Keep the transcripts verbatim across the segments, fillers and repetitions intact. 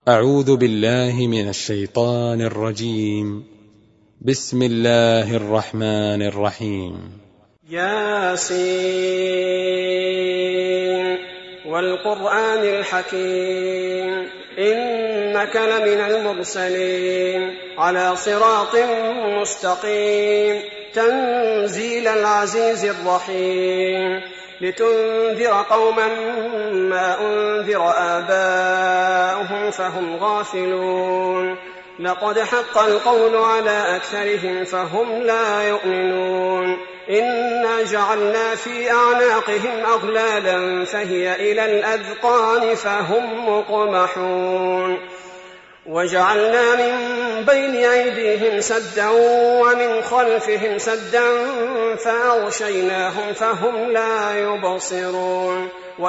أعوذ بالله من الشيطان الرجيم. بسم الله الرحمن الرحيم. ياسين والقرآن الحكيم إنك لمن المرسلين على صراط مستقيم تنزيل العزيز الرحيم لتنذر قوما ما أنذر آباؤهم فهم غافلون لقد حق القول على أكثرهم فهم لا يؤمنون إنا جعلنا في أعناقهم أغلالا فهي إلى الأذقان فهم مقمحون وجعلنا من بين أيديهم سدا ومن خلفهم سدا فأغشيناهم فهم لا يبصرون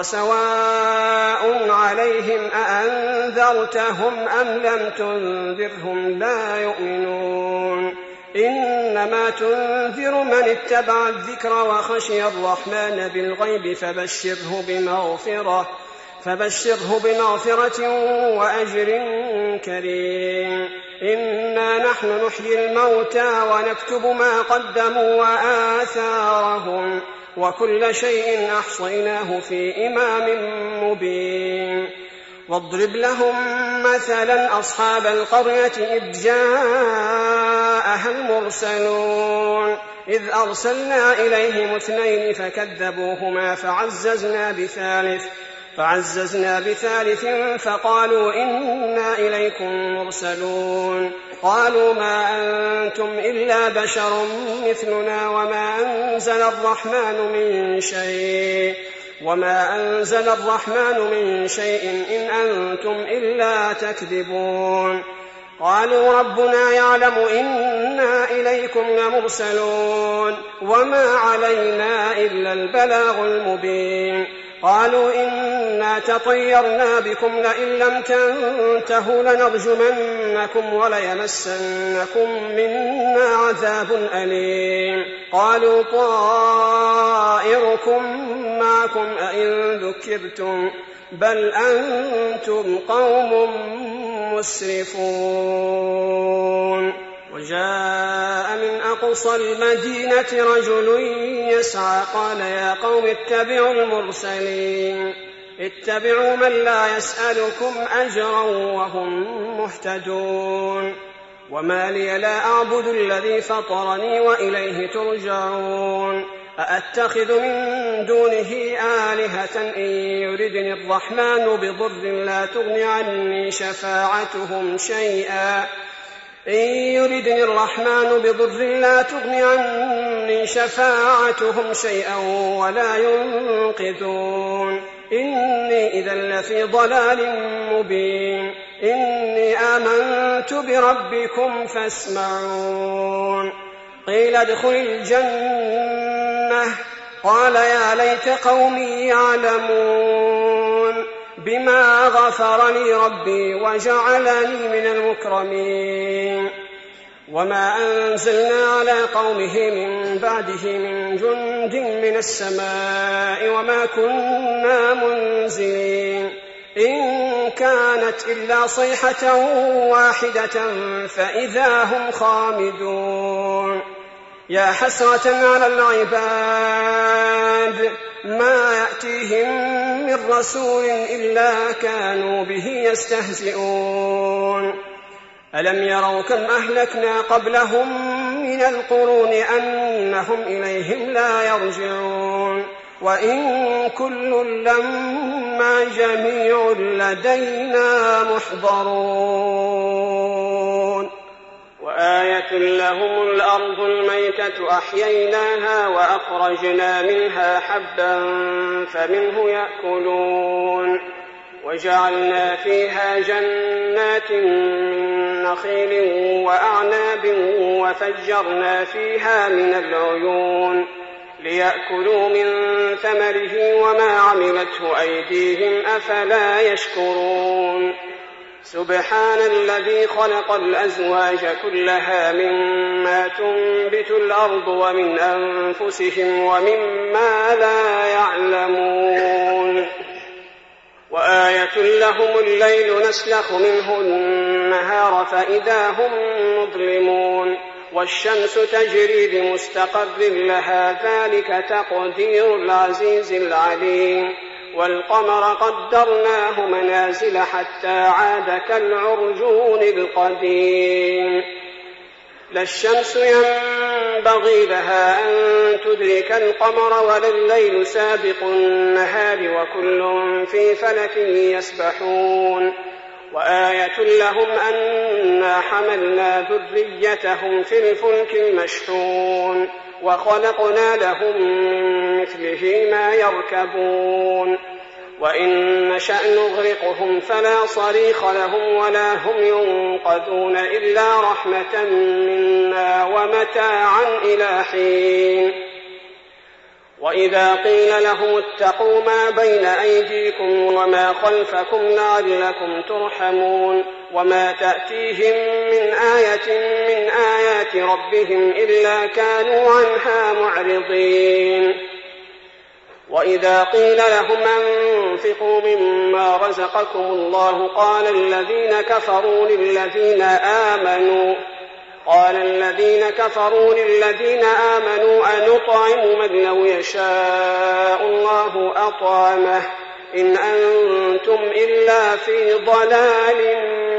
وسواء عليهم أأنذرتهم أم لم تنذرهم لا يؤمنون إنما تنذر من اتبع الذكر وخشي الرحمن بالغيب فبشره بمغفرة فبشره بمغفرة وأجر كريم إنا نحن نحيي الموتى ونكتب ما قدموا وآثارهم وكل شيء أحصيناه في إمام مبين واضرب لهم مثلا أصحاب القرية إذ جاءها المرسلون إذ أرسلنا إليهم اثنين فكذبوهما فعززنا بثالث فعززنا بثالث فقالوا إنا إليكم مرسلون قالوا ما أنتم إلا بشر مثلنا وما أنزل الرحمن من شيء وما أنزل الرحمن من شيء إن أنتم إلا تكذبون قالوا ربنا يعلم إنا إليكم لمرسلون وما علينا إلا البلاغ المبين قالوا إنا تطيرنا بكم لئن لم تنتهوا لنرجمنكم وليمسنكم منا عذاب أليم قالوا طائركم معكم أئن ذكرتم بل أنتم قوم مسرفون وجاء من أقصى المدينة رجل يسعى قال يا قوم اتبعوا المرسلين اتبعوا من لا يسألكم أجرا وهم مهتدون وما لي لا أعبد الذي فطرني وإليه ترجعون أأتخذ من دونه آلهة إن يردني الرحمن بضر لا تغن عني شفاعتهم شيئا إن يردني الرحمن بضر لا تغن عني شفاعتهم شيئا ولا ينقذون إني إذا لفي ضلال مبين إني آمنت بربكم فاسمعون قيل ادخل الجنة قال يا ليت قومي يعلمون بما غفر لي ربي وجعلني من المكرمين وما أنزلنا على قومه من بعده من جند من السماء وما كنا منزلين إن كانت إلا صيحة واحدة فإذا هم خامدون يا حسرة على العباد ما يأتيهم من رسول إلا كانوا به يستهزئون ألم يروا كم أهلكنا قبلهم من القرون أنهم إليهم لا يرجعون وإن كل لما جميع لدينا محضرون وآية لهم الأرض الميتة أحييناها وأخرجنا منها حبا فمنه يأكلون وجعلنا فيها جنات من نخيل وأعناب وفجرنا فيها من العيون ليأكلوا من ثمره وما عملته أيديهم أفلا يشكرون سبحان الذي خلق الأزواج كلها مما تنبت الأرض ومن أنفسهم ومما لا يعلمون وآية لهم الليل نسلخ منه النهار فإذا هم مظلمون والشمس تجري لمستقر لها ذلك تقدير العزيز العليم والقمر قدرناه منازل حتى عاد كالعرجون القديم لا الشمس ينبغي لها أن تدرك القمر ولا الليل سابق النهار وكل في فلك يسبحون وآية لهم أنا حملنا ذريتهم في الفلك المشحون وخلقنا لهم من مثله ما يركبون وإن نشأ نغرقهم فلا صريخ لهم ولا هم ينقذون إلا رحمة منا ومتاعا إلى حين وإذا قيل لهم اتقوا ما بين أيديكم وما خلفكم لعلكم ترحمون وما تأتيهم من آية من آيات ربهم إلا كانوا عنها معرضين وإذا قيل لهم أنفقوا مما رزقكم الله قال الذين كفروا للذين آمنوا قال الذين كفروا للذين آمنوا أنطعم من لو يشاء الله أطعمه إن أنتم إلا في ضلال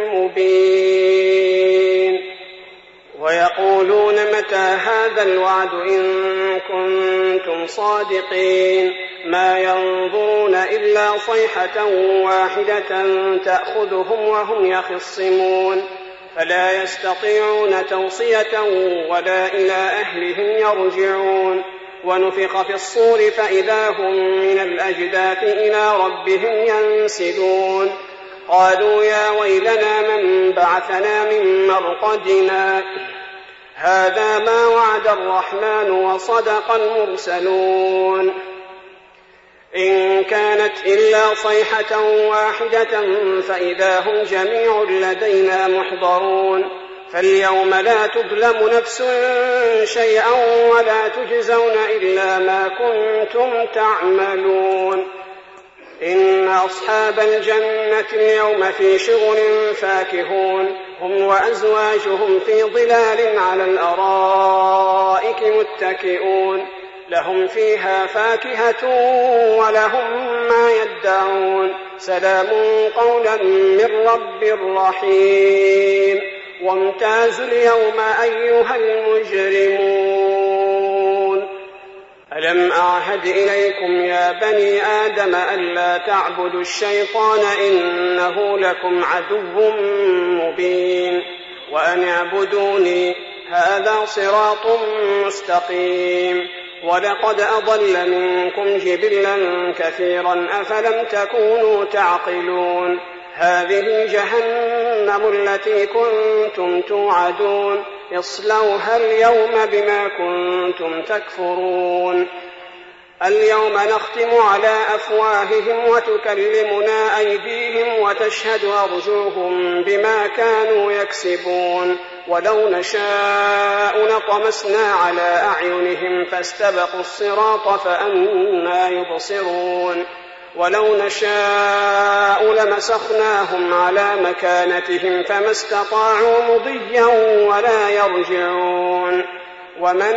مبين ويقولون متى هذا الوعد إن كنتم صادقين ما ينظرون إلا صيحة واحدة تأخذهم وهم يخصمون فلا يستطيعون توصية ولا إلى أهلهم يرجعون ونفخ في الصور فإذا هم من الأجداث إلى ربهم ينسلون قالوا يا ويلنا من بعثنا من مرقدنا هذا ما وعد الرحمن وصدق المرسلون إن كانت إلا صيحة واحدة فإذا هم جميع لدينا محضرون فاليوم لا تظلم نفس شيئا ولا تجزون إلا ما كنتم تعملون إن أصحاب الجنة اليوم في شغل فاكهون هم وأزواجهم في ظلال على الأرائك متكئون لهم فيها فاكهة ولهم ما يدعون سلام قولا من رب رحيم وامتازوا اليوم أيها المجرمون ألم أعهد إليكم يا بني آدم ألا تعبدوا الشيطان إنه لكم عدو مبين وأن اعبدوني هذا صراط مستقيم ولقد أضل منكم جبلا كثيرا أفلم تكونوا تعقلون هذه جهنم التي كنتم توعدون اصلوها اليوم بما كنتم تكفرون اليوم نختم على أفواههم وتكلمنا أيديهم وتشهد أرجلهم بما كانوا يكسبون ولو نشاء لطمسنا على أعينهم فاستبقوا الصراط فأنى يبصرون ولو نشاء لمسخناهم على مكانتهم فما استطاعوا مضيا ولا يرجعون ومن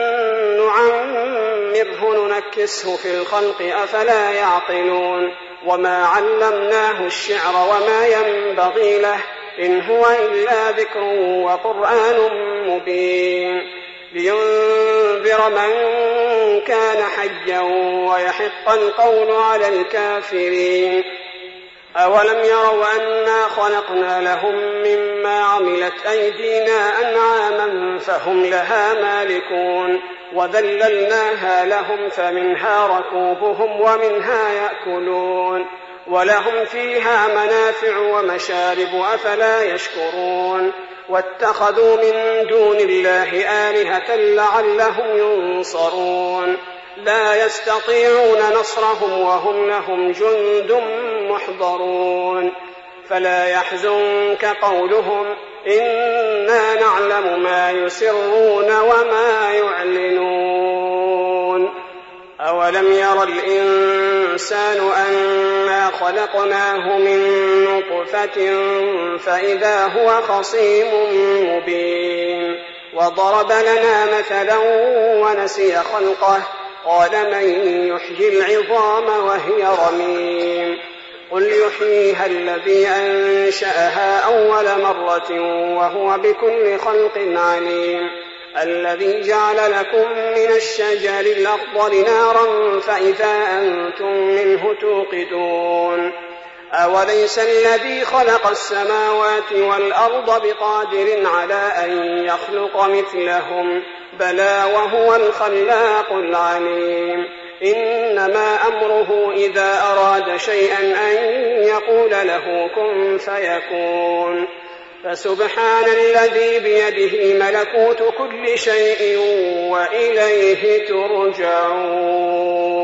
نعمره ننكسه في الخلق أفلا يعقلون وما علمناه الشعر وما ينبغي له إن هو إلا ذكر وقرآن مبين لينذر من كان حيا ويحق القول على الكافرين أولم يروا أنا خلقنا لهم مما عملت أيدينا أنعاما فهم لها مالكون وذللناها لهم فمنها ركوبهم ومنها يأكلون ولهم فيها منافع ومشارب أفلا يشكرون واتخذوا من دون الله آلهة لعلهم ينصرون لا يستطيعون نصرهم وهم لهم جند محضرون فلا يحزنك قولهم إنا نعلم ما يسرون وما يعلنون أولم ير الإنسان الإنسان أنا خلقناه من نطفة فإذا هو خصيم مبين وضرب لنا مثلا ونسي خلقه قال من يحيي العظام وهي رميم قل يحييها الذي أنشأها أول مرة وهو بكل خلق عليم الذي جعل لكم من الشجر الأخضر نارا فإذا أنتم منه توقدون أوليس الذي خلق السماوات والأرض بقادر على أن يخلق مثلهم بلى وهو الخلاق العليم إنما أمره إذا أراد شيئا أن يقول له كن فيكون فسبحان الذي بيده ملكوت كل شيء وإليه ترجعون.